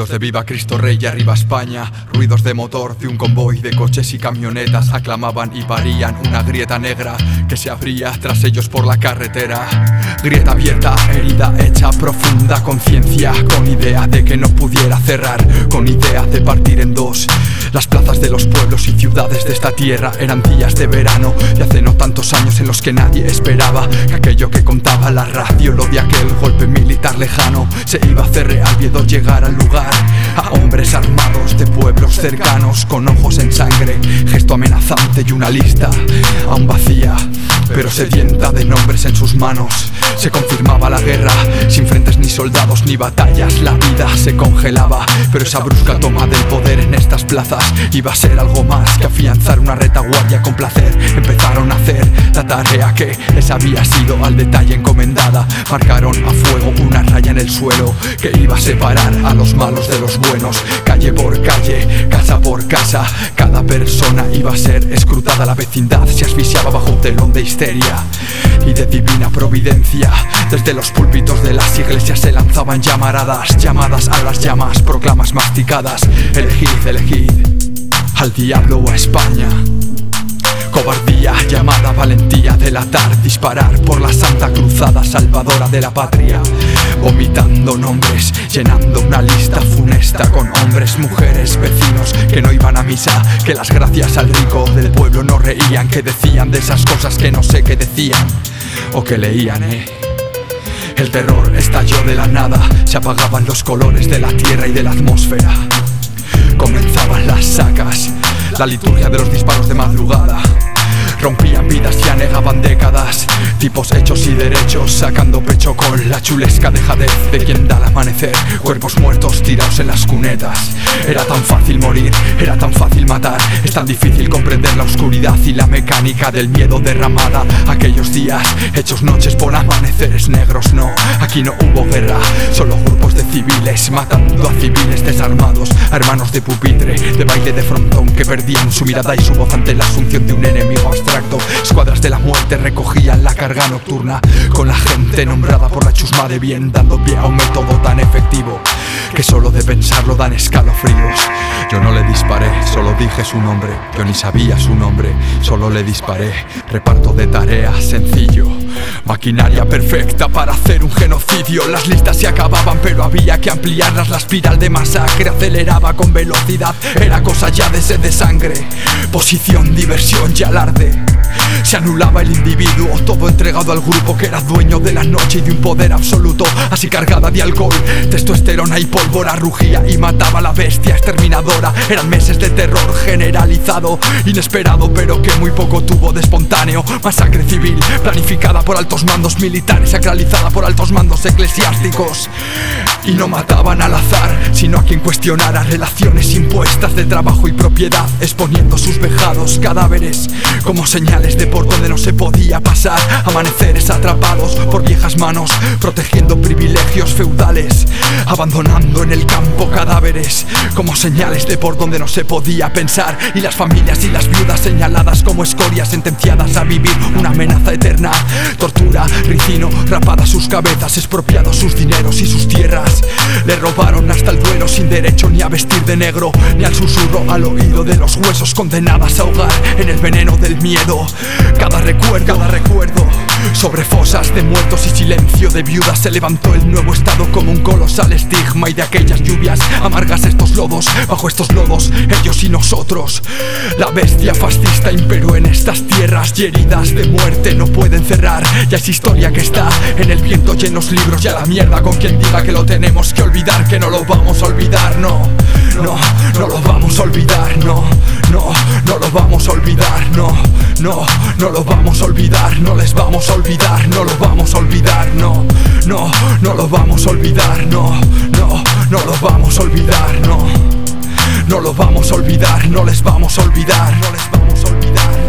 Gritos de viva Cristo Rey y arriba España. Ruidos de motor de un convoy de coches y camionetas aclamaban y parían una grieta negra que se abría tras ellos por la carretera. Grieta abierta, herida hecha, profunda conciencia, con idea de que no pudiera cerrar, con idea de partir en dos. Las plazas de los pueblos y ciudades de esta tierra eran días de verano, y hace no tantos años en los que nadie esperaba que aquello que contaba la radio, lo de aquel golpe militar lejano, se iba a hacer real viendo llegar al lugar a hombres armados de pueblos cercanos, con ojos en sangre, gesto amenazante y una lista aún vacía, pero sedienta de nombres en sus manos. Se confirmaba la guerra, sin frentes ni soldados ni batallas, la vida se congelaba, pero esa brusca toma del poder en estas plazas iba a ser algo más que afianzar una retaguardia con placer. Empezaron a hacer la tarea que les había sido al detalle encomendada. Marcaron a fuego una raya en el suelo que iba a separar a los malos de los buenos. Calle por calle, casa por casa, cada persona iba a ser escrutada. La vecindad se asfixiaba bajo un telón de histeria y de divina providencia. Desde los púlpitos de las iglesias se lanzaban llamaradas, llamadas a las llamas, proclamas masticadas. Elegid, elegid al diablo o a España. Cobardía llamada valentía, delatar, disparar por la santa cruzada salvadora de la patria. Vomitando nombres, llenando una lista funesta con hombres, mujeres, vecinos que no iban a misa, que las gracias al rico del pueblo no reían, que decían de esas cosas que no sé qué decían o que leían, El terror estalló de la nada, se apagaban los colores de la tierra y de la atmósfera. Comenzaban las sacas, la liturgia de los disparos de madrugada. Rompían vidas y anegaban décadas, tipos hechos y derechos, sacando pecho con la chulesca dejadez de quien da al amanecer. Cuerpos muertos tirados en las cunetas. Era tan fácil morir, era tan fácil matar. Es tan difícil comprender la oscuridad y la mecánica del miedo derramada. Aquellos días, hechos noches por amaneceres negros. No, aquí no hubo guerra, solo grupos de civiles matando a civiles desarmados, a hermanos de pupitre, de baile de frontón, que perdían su mirada y su voz ante la asunción de un enemigo abstracto. Escuadras de la muerte recogían la carga nocturna, con la gente nombrada por la chusma de bien, dando pie a un método tan efectivo que solo de pensarlo dan escalofríos. Yo no le disparé, solo dije su nombre. Yo ni sabía su nombre, solo le disparé. Reparto de tareas sencillo, maquinaria perfecta para hacer un genocidio. Las listas se acababan pero había que ampliarlas. La espiral de masacre aceleraba con velocidad. Era cosa ya de sed de sangre, posición, diversión y alarde. Se anulaba el individuo, todo entregado al grupo que era dueño de la noche y de un poder absoluto. Así cargada de alcohol, testosterona y pólvora, rugía y mataba a la bestia exterminadora. Eran meses de terror generalizado, inesperado pero que muy poco tuvo de espontáneo. Masacre civil, planificada por altos mandos militares, sacralizada por altos mandos eclesiásticos. Y no mataban al azar, sino a quien cuestionara relaciones impuestas de trabajo y propiedad, exponiendo sus vejados cadáveres como señales de por donde no se podía pasar. Amaneceres atrapados por viejas manos, protegiendo privilegios feudales, abandonando en el campo cadáveres como señales de por donde no se podía pensar. Y las familias y las viudas señaladas como escorias, sentenciadas a vivir una amenaza eterna. Tortura, ricino, rapadas sus cabezas, expropiados sus dineros y sus tierras. Le robaron hasta el duelo sin derecho ni a vestir de negro, ni al susurro al oído de los huesos, condenadas a ahogar en el veneno del miedo. Cada recuerdo sobre fosas de muertos y silencio de viudas se levantó el nuevo estado como un colosal estigma. Y de aquellas lluvias amargas estos lodos, bajo estos lodos ellos y nosotros. La bestia fascista imperó en estas tierras y heridas de muerte no pueden cerrar. Ya es historia que está en el viento y en los libros. Ya la mierda con quien diga que lo tenemos que olvidar, que no lo vamos a olvidar. No, no, no lo vamos a olvidar. No, no, no lo vamos a olvidar. No, no, no lo vamos a olvidar. No les vamos a olvidar, no lo vamos a olvidar. No, no, no lo vamos a olvidar. No, no, no lo vamos a olvidar. No, no lo vamos a olvidar. No les vamos a olvidar. No les vamos a olvidar.